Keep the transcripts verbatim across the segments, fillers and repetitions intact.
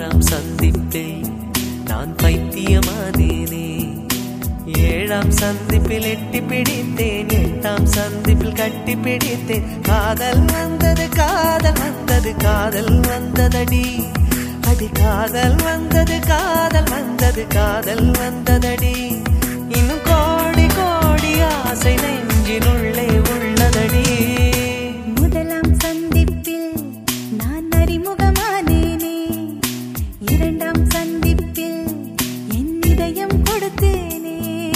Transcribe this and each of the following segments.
ஆறாம் சந்திப்பில் நான் பைத்தியமானேனே. ஏழாம் சந்திப்பில் எட்டி பிடித்தேன், எட்டாம் சந்திப்பில் கட்டி பிடித்தேன். காதல் வந்தது காதல் வந்தது காதல் வந்ததடி அடி, காதல் வந்தது காதல் வந்தது காதல் வந்ததடி. இன்னும் கோடி கோடி ஆசை நெஞ்சினுள்ளே உள்ளதடி. முதலாம் சந்திப்பில் நான் அறிமுகமானேனே, இரண்டாம் சந்திப்பில் என் இதயம் கொடுத்தேனே.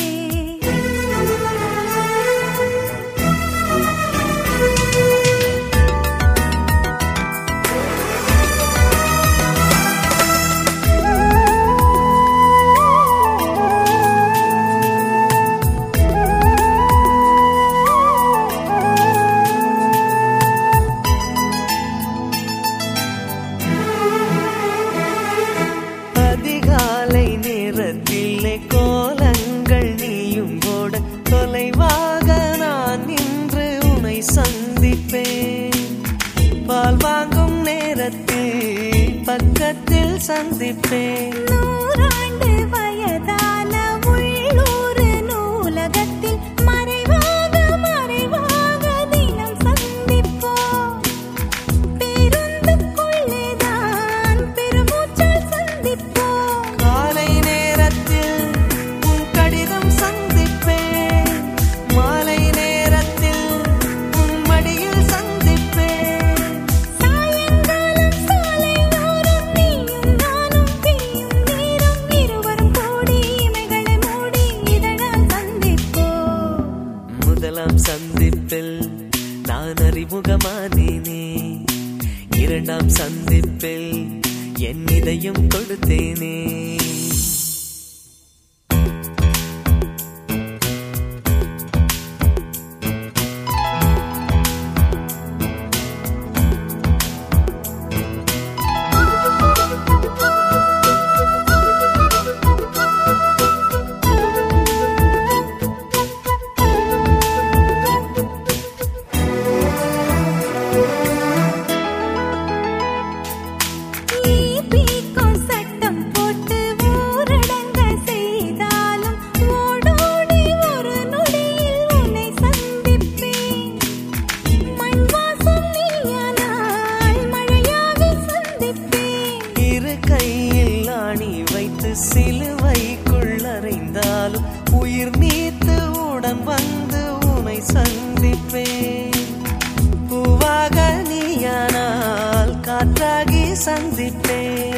அதிகாலை நேரத்திலே கோலங்கள் நீயும் போட, தொலைவாக நான் நின்று உனை சந்திப்பேன். பால் வாங்கும் நேரத்தில் பக்கத்தில் சந்திப்பேன். நூறாண்டு வயதான உள்ளூர் நூலகத்தில் மறைவாக மறைவாக தினம் சந்திப்போம். பேருந்துக்குள்ளேதான் பெருமூச்சால் சந்திப்போம். காலை நேரத்தில் உன் கடிதம் சந்திப்பேன், மாலை நேரத்தில் உன் மடியில் சந்திப்பேன். சாயங்காலம் சாலையோரம் நீயும் நானும் பிரியும் நேரம், இருவரும் கூடி இமைகளை மூடி இதழால் சந்திப்போம். முதலாம் சந்திப்பில் நான் அறிமுகமானேனே, இரண்டாம் சந்திப்பில் என் இதயம் கொடுத்தேனே. ஈபிக்கும் சட்டம் போட்டு ஊரடங்க செய்தாலும் ஓடோடி ஒரு நொடியில் உன்னை சந்திப்பேன். மண் வாசம் நீயானால் மழையாக சந்திப்பேன். இரு கையில் ஆணி வைத்து சிலுவைக்குள் அறைந்தாலும் உயிர் நீத்து உடன் வந்து உனை சந்திப்பேன். பூவாக நீயானால் காற்றாகி சந்திப்பேன்.